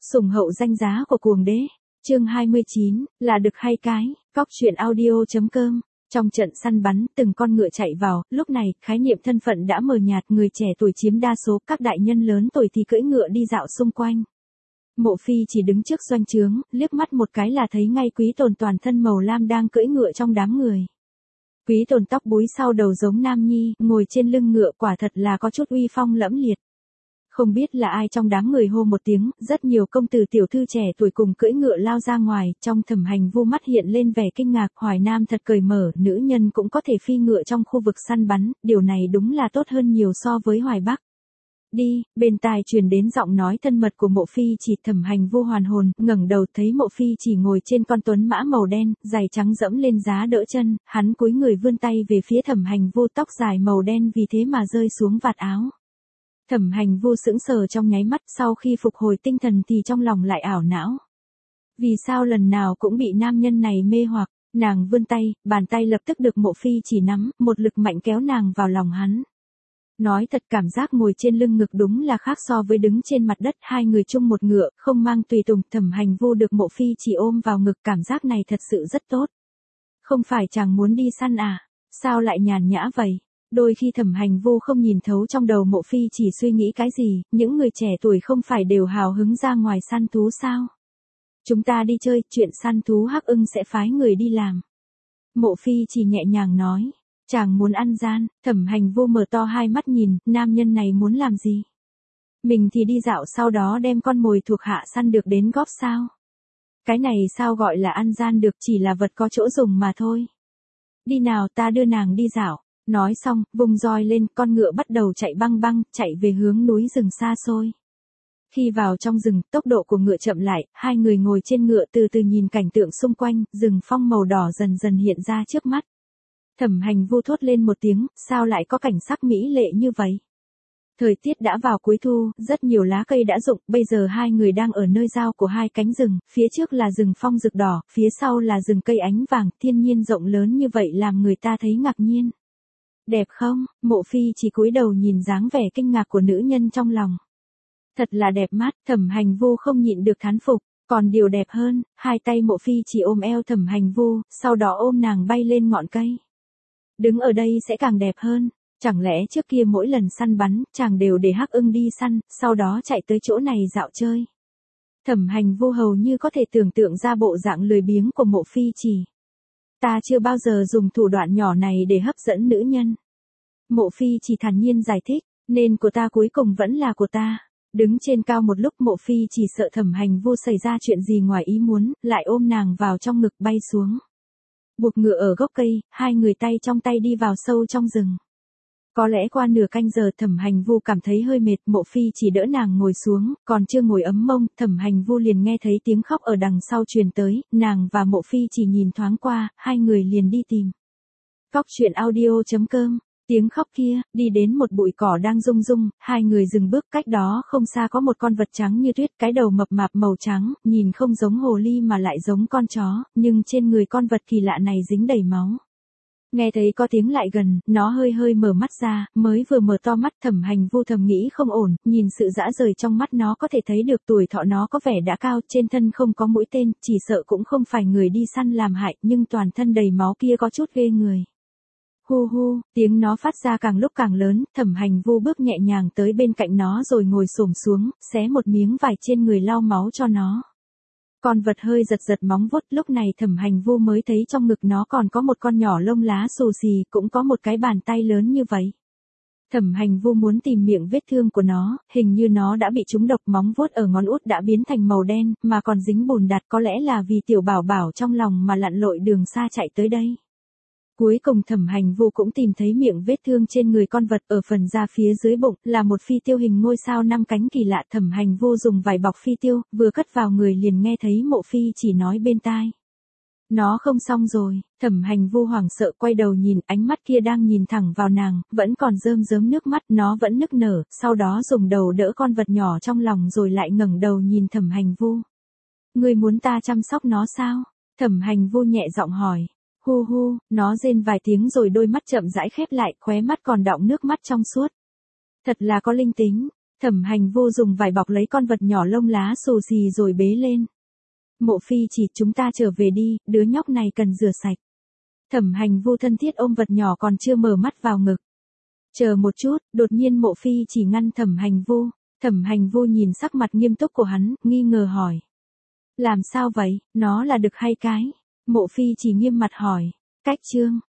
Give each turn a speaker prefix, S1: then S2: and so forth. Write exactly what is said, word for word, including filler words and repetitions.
S1: Sủng hậu danh giá của cuồng đế. Chương hai mươi chín, là đực hay cái, cóc truyện audio.com. Trong trận săn bắn, từng con ngựa chạy vào, lúc này, khái niệm thân phận đã mờ nhạt, người trẻ tuổi chiếm đa số, các đại nhân lớn tuổi thì cưỡi ngựa đi dạo xung quanh. Mộ Phi chỉ đứng trước doanh trướng, liếc mắt một cái là thấy ngay Quý Tồn toàn thân màu lam đang cưỡi ngựa trong đám người. Quý Tồn tóc búi sau đầu giống nam nhi, ngồi trên lưng ngựa quả thật là có chút uy phong lẫm liệt. Không biết là ai trong đám người hô một tiếng, rất nhiều công tử tiểu thư trẻ tuổi cùng cưỡi ngựa lao ra ngoài, trong Thẩm Hành Vu mắt hiện lên vẻ kinh ngạc, Hoài Nam thật cởi mở, nữ nhân cũng có thể phi ngựa trong khu vực săn bắn, điều này đúng là tốt hơn nhiều so với Hoài Bắc. Đi, bên tai truyền đến giọng nói thân mật của Mộ Phi chỉ. Thẩm Hành Vu hoàn hồn, ngẩng đầu thấy Mộ Phi chỉ ngồi trên con tuấn mã màu đen, giày trắng dẫm lên giá đỡ chân, hắn cúi người vươn tay về phía Thẩm Hành Vu, tóc dài màu đen vì thế mà rơi xuống vạt áo. Thẩm Hành Vu sững sờ trong nháy mắt, sau khi phục hồi tinh thần thì trong lòng lại ảo não. Vì sao lần nào cũng bị nam nhân này mê hoặc, nàng vươn tay, bàn tay lập tức được Mộ Phi chỉ nắm, một lực mạnh kéo nàng vào lòng hắn. Nói thật cảm giác ngồi trên lưng ngực đúng là khác so với đứng trên mặt đất, hai người chung một ngựa, không mang tùy tùng. Thẩm Hành Vu được Mộ Phi chỉ ôm vào ngực, cảm giác này thật sự rất tốt. Không phải chàng muốn đi săn à, sao lại nhàn nhã vậy? Đôi khi Thẩm Hành Vu không nhìn thấu trong đầu Mộ Phi chỉ suy nghĩ cái gì, những người trẻ tuổi không phải đều hào hứng ra ngoài săn thú sao? Chúng ta đi chơi, chuyện săn thú Hắc Ưng sẽ phái người đi làm. Mộ Phi chỉ nhẹ nhàng nói, chàng muốn ăn gian. Thẩm Hành Vu mở to hai mắt nhìn, nam nhân này muốn làm gì? Mình thì đi dạo sau đó đem con mồi thuộc hạ săn được đến góp sao? Cái này sao gọi là ăn gian được, chỉ là vật có chỗ dùng mà thôi. Đi nào, ta đưa nàng đi dạo. Nói xong, vùng roi lên, con ngựa bắt đầu chạy băng băng, chạy về hướng núi rừng xa xôi. Khi vào trong rừng, tốc độ của ngựa chậm lại, hai người ngồi trên ngựa từ từ nhìn cảnh tượng xung quanh, rừng phong màu đỏ dần dần hiện ra trước mắt. Thẩm Hành Vu thốt lên một tiếng, sao lại có cảnh sắc mỹ lệ như vậy? Thời tiết đã vào cuối thu, rất nhiều lá cây đã rụng, bây giờ hai người đang ở nơi giao của hai cánh rừng, phía trước là rừng phong rực đỏ, phía sau là rừng cây ánh vàng, thiên nhiên rộng lớn như vậy làm người ta thấy ngạc nhiên. Đẹp không? Mộ Phi chỉ cúi đầu nhìn dáng vẻ kinh ngạc của nữ nhân trong lòng. Thật là đẹp mắt. Thẩm Hành Vu không nhịn được thán phục. Còn điều đẹp hơn, hai tay Mộ Phi chỉ ôm eo Thẩm Hành Vu, sau đó ôm nàng bay lên ngọn cây. Đứng ở đây sẽ càng đẹp hơn. Chẳng lẽ trước kia mỗi lần săn bắn, chàng đều để Hắc Ưng đi săn, sau đó chạy tới chỗ này dạo chơi. Thẩm Hành Vu hầu như có thể tưởng tượng ra bộ dạng lười biếng của Mộ Phi chỉ. Ta chưa bao giờ dùng thủ đoạn nhỏ này để hấp dẫn nữ nhân. Mộ Phi chỉ thản nhiên giải thích, nên của ta cuối cùng vẫn là của ta. Đứng trên cao một lúc Mộ Phi chỉ sợ Thẩm Hành Vu xảy ra chuyện gì ngoài ý muốn, lại ôm nàng vào trong ngực bay xuống. Buộc ngựa ở gốc cây, hai người tay trong tay đi vào sâu trong rừng. Có lẽ qua nửa canh giờ Thẩm Hành Vu cảm thấy hơi mệt, Mộ Phi chỉ đỡ nàng ngồi xuống, còn chưa ngồi ấm mông, Thẩm Hành Vu liền nghe thấy tiếng khóc ở đằng sau truyền tới, nàng và Mộ Phi chỉ nhìn thoáng qua, hai người liền đi tìm. Cóc truyện audio.com, tiếng khóc kia, đi đến một bụi cỏ đang rung rung, hai người dừng bước, cách đó không xa có một con vật trắng như tuyết, cái đầu mập mạp màu trắng, nhìn không giống hồ ly mà lại giống con chó, nhưng trên người con vật kỳ lạ này dính đầy máu. Nghe thấy có tiếng lại gần, nó hơi hơi mở mắt ra, mới vừa mở to mắt Thẩm Hành Vu thầm nghĩ không ổn, nhìn sự dã rời trong mắt nó có thể thấy được tuổi thọ nó có vẻ đã cao, trên thân không có mũi tên, chỉ sợ cũng không phải người đi săn làm hại, nhưng toàn thân đầy máu kia có chút ghê người. Hu hu, tiếng nó phát ra càng lúc càng lớn, Thẩm Hành Vu bước nhẹ nhàng tới bên cạnh nó rồi ngồi xổm xuống, xé một miếng vải trên người lau máu cho nó. Con vật hơi giật giật móng vuốt, lúc này Thẩm Hành Vu mới thấy trong ngực nó còn có một con nhỏ lông lá xù xì, cũng có một cái bàn tay lớn như vậy. Thẩm Hành Vu muốn tìm miệng vết thương của nó, hình như nó đã bị trúng độc, móng vuốt ở ngón út đã biến thành màu đen, mà còn dính bùn đặt, có lẽ là vì tiểu bảo bảo trong lòng mà lặn lội đường xa chạy tới đây. Cuối cùng Thẩm Hành Vu cũng tìm thấy miệng vết thương trên người con vật, ở phần da phía dưới bụng, là một phi tiêu hình ngôi sao năm cánh kỳ lạ. Thẩm Hành Vu dùng vải bọc phi tiêu, vừa cất vào người liền nghe thấy Mộ Phi chỉ nói bên tai. Nó không xong rồi. Thẩm Hành Vu hoảng sợ quay đầu nhìn, ánh mắt kia đang nhìn thẳng vào nàng, vẫn còn rơm rớm nước mắt, nó vẫn nức nở, sau đó dùng đầu đỡ con vật nhỏ trong lòng rồi lại ngẩng đầu nhìn Thẩm Hành Vu. Ngươi muốn ta chăm sóc nó sao? Thẩm Hành Vu nhẹ giọng hỏi. Hu hu, nó rên vài tiếng rồi đôi mắt chậm rãi khép lại, khóe mắt còn đọng nước mắt trong suốt. Thật là có linh tính. Thẩm Hành Vu dùng vải bọc lấy con vật nhỏ lông lá xù xì rồi bế lên. Mộ Phi Chỉ, chúng ta trở về đi, đứa nhóc này cần rửa sạch. Thẩm Hành Vu thân thiết ôm vật nhỏ còn chưa mở mắt vào ngực. Chờ một chút, đột nhiên Mộ Phi Chỉ ngăn Thẩm Hành Vu. Thẩm Hành Vu nhìn sắc mặt nghiêm túc của hắn, nghi ngờ hỏi. Làm sao vậy, nó là đực hay cái? Mộ Phi Chỉ nghiêm mặt hỏi. Cách chương.